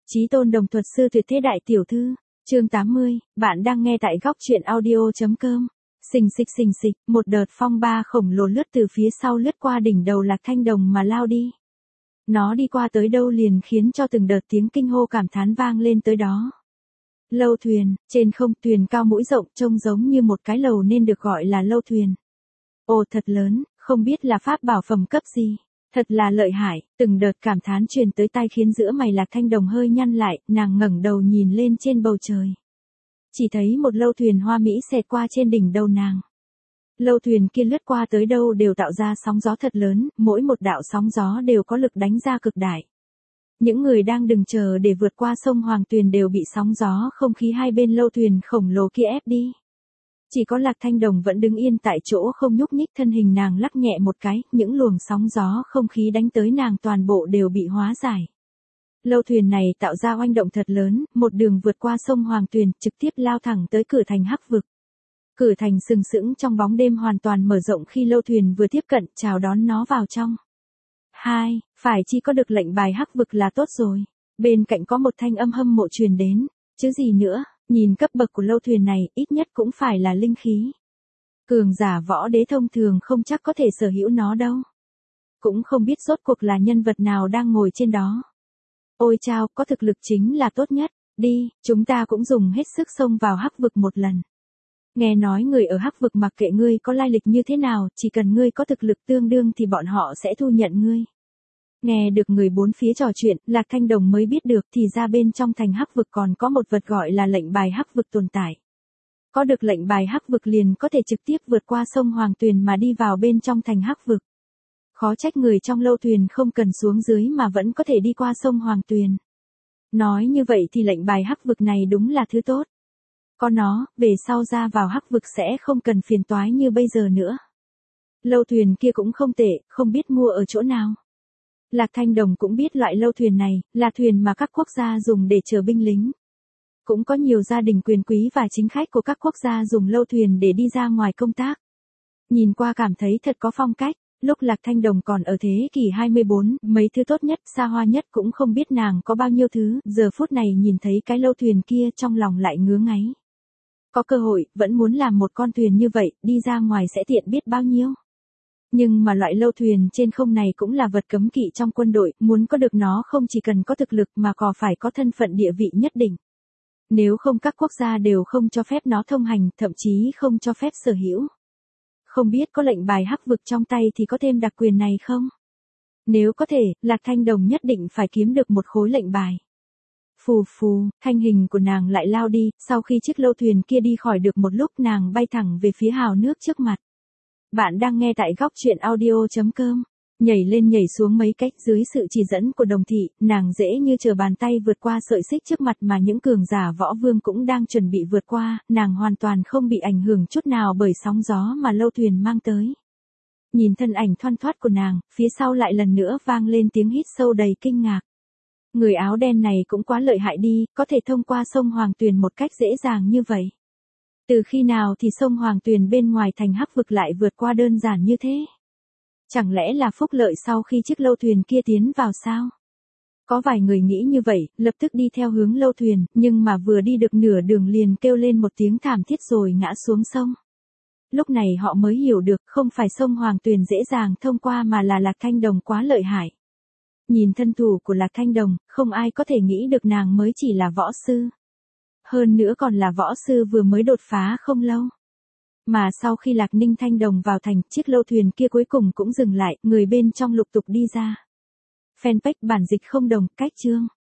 Chí tôn đồng thuật sư tuyệt thế đại tiểu thư, chương 80, bạn đang nghe tại góc truyện audio.com. Xình xịch, một đợt phong ba khổng lồ lướt từ phía sau lướt qua đỉnh đầu Lạc Thanh Đồng mà lao đi. Nó đi qua tới đâu liền khiến cho từng đợt tiếng kinh hô cảm thán vang lên tới đó. Lâu thuyền, trên không, thuyền cao mũi rộng trông giống như một cái lầu nên được gọi là lâu thuyền. Ồ thật lớn, không biết là pháp bảo phẩm cấp gì. Thật là lợi hại, từng đợt cảm thán truyền tới tai khiến giữa mày Lạc Thanh Đồng hơi nhăn lại, nàng ngẩng đầu nhìn lên trên bầu trời. Chỉ thấy một lâu thuyền hoa mỹ xẹt qua trên đỉnh đầu nàng. Lâu thuyền kia lướt qua tới đâu đều tạo ra sóng gió thật lớn, mỗi một đạo sóng gió đều có lực đánh ra cực đại. Những người đang đừng chờ để vượt qua sông Hoàng Tuyền đều bị sóng gió không khí hai bên lâu thuyền khổng lồ kia ép đi. Chỉ có Lạc Thanh Đồng vẫn đứng yên tại chỗ không nhúc nhích, thân hình nàng lắc nhẹ một cái, những luồng sóng gió không khí đánh tới nàng toàn bộ đều bị hóa giải. Lâu thuyền này tạo ra oanh động thật lớn, một đường vượt qua sông Hoàng Tuyền, trực tiếp lao thẳng tới cửa thành Hắc Vực. Cửa thành sừng sững trong bóng đêm hoàn toàn mở rộng khi lâu thuyền vừa tiếp cận, chào đón nó vào trong. Phải chi có được lệnh bài Hắc Vực là tốt rồi. Bên cạnh có một thanh âm hâm mộ truyền đến, chứ gì nữa. Nhìn cấp bậc của lâu thuyền này, ít nhất cũng phải là linh khí. Cường giả võ đế thông thường không chắc có thể sở hữu nó đâu. Cũng không biết rốt cuộc là nhân vật nào đang ngồi trên đó. Ôi chao, có thực lực chính là tốt nhất. Đi, chúng ta cũng dùng hết sức xông vào Hắc Vực một lần. Nghe nói người ở Hắc Vực mặc kệ ngươi có lai lịch như thế nào, chỉ cần ngươi có thực lực tương đương thì bọn họ sẽ thu nhận ngươi. Nghe được người bốn phía trò chuyện, Lạc Thanh Đồng mới biết được thì ra bên trong thành Hắc Vực còn có một vật gọi là lệnh bài Hắc Vực tồn tại. Có được lệnh bài Hắc Vực liền có thể trực tiếp vượt qua sông Hoàng Tuyền mà đi vào bên trong thành Hắc Vực. Khó trách người trong lâu thuyền không cần xuống dưới mà vẫn có thể đi qua sông Hoàng Tuyền. Nói như vậy thì lệnh bài Hắc Vực này đúng là thứ tốt. Có nó, về sau ra vào Hắc Vực sẽ không cần phiền toái như bây giờ nữa. Lâu thuyền kia cũng không tệ, không biết mua ở chỗ nào. Lạc Thanh Đồng cũng biết loại lâu thuyền này, là thuyền mà các quốc gia dùng để chở binh lính. Cũng có nhiều gia đình quyền quý và chính khách của các quốc gia dùng lâu thuyền để đi ra ngoài công tác. Nhìn qua cảm thấy thật có phong cách, lúc Lạc Thanh Đồng còn ở thế kỷ 24, mấy thứ tốt nhất, xa hoa nhất cũng không biết nàng có bao nhiêu thứ, giờ phút này nhìn thấy cái lâu thuyền kia trong lòng lại ngứa ngáy. Có cơ hội, vẫn muốn làm một con thuyền như vậy, đi ra ngoài sẽ tiện biết bao nhiêu. Nhưng mà loại lâu thuyền trên không này cũng là vật cấm kỵ trong quân đội, muốn có được nó không chỉ cần có thực lực mà còn phải có thân phận địa vị nhất định. Nếu không các quốc gia đều không cho phép nó thông hành, thậm chí không cho phép sở hữu. Không biết có lệnh bài Hắc Vực trong tay thì có thêm đặc quyền này không? Nếu có thể, Lạc Thanh Đồng nhất định phải kiếm được một khối lệnh bài. Phù phù, thanh hình của nàng lại lao đi, sau khi chiếc lâu thuyền kia đi khỏi được một lúc nàng bay thẳng về phía hào nước trước mặt. Bạn đang nghe tại góc truyện audio.com. Nhảy lên nhảy xuống mấy cách dưới sự chỉ dẫn của đồng thị, nàng dễ như trở bàn tay vượt qua sợi xích trước mặt mà những cường giả võ vương cũng đang chuẩn bị vượt qua, nàng hoàn toàn không bị ảnh hưởng chút nào bởi sóng gió mà lâu thuyền mang tới. Nhìn thân ảnh thoăn thoắt của nàng, phía sau lại lần nữa vang lên tiếng hít sâu đầy kinh ngạc. Người áo đen này cũng quá lợi hại đi, có thể thông qua sông Hoàng Tuyền một cách dễ dàng như vậy. Từ khi nào thì sông Hoàng Tuyền bên ngoài thành Hắc Vực lại vượt qua đơn giản như thế? Chẳng lẽ là phúc lợi sau khi chiếc lâu thuyền kia tiến vào sao? Có vài người nghĩ như vậy, lập tức đi theo hướng lâu thuyền, nhưng mà vừa đi được nửa đường liền kêu lên một tiếng thảm thiết rồi ngã xuống sông. Lúc này họ mới hiểu được không phải sông Hoàng Tuyền dễ dàng thông qua mà là Lạc Thanh Đồng quá lợi hại. Nhìn thân thủ của Lạc Thanh Đồng, không ai có thể nghĩ được nàng mới chỉ là võ sư. Hơn nữa còn là võ sư vừa mới đột phá không lâu. Mà sau khi Lạc Ninh Thanh Đồng vào thành, chiếc lâu thuyền kia cuối cùng cũng dừng lại, người bên trong lục tục đi ra. Fanpage bản dịch không đồng, cách chương.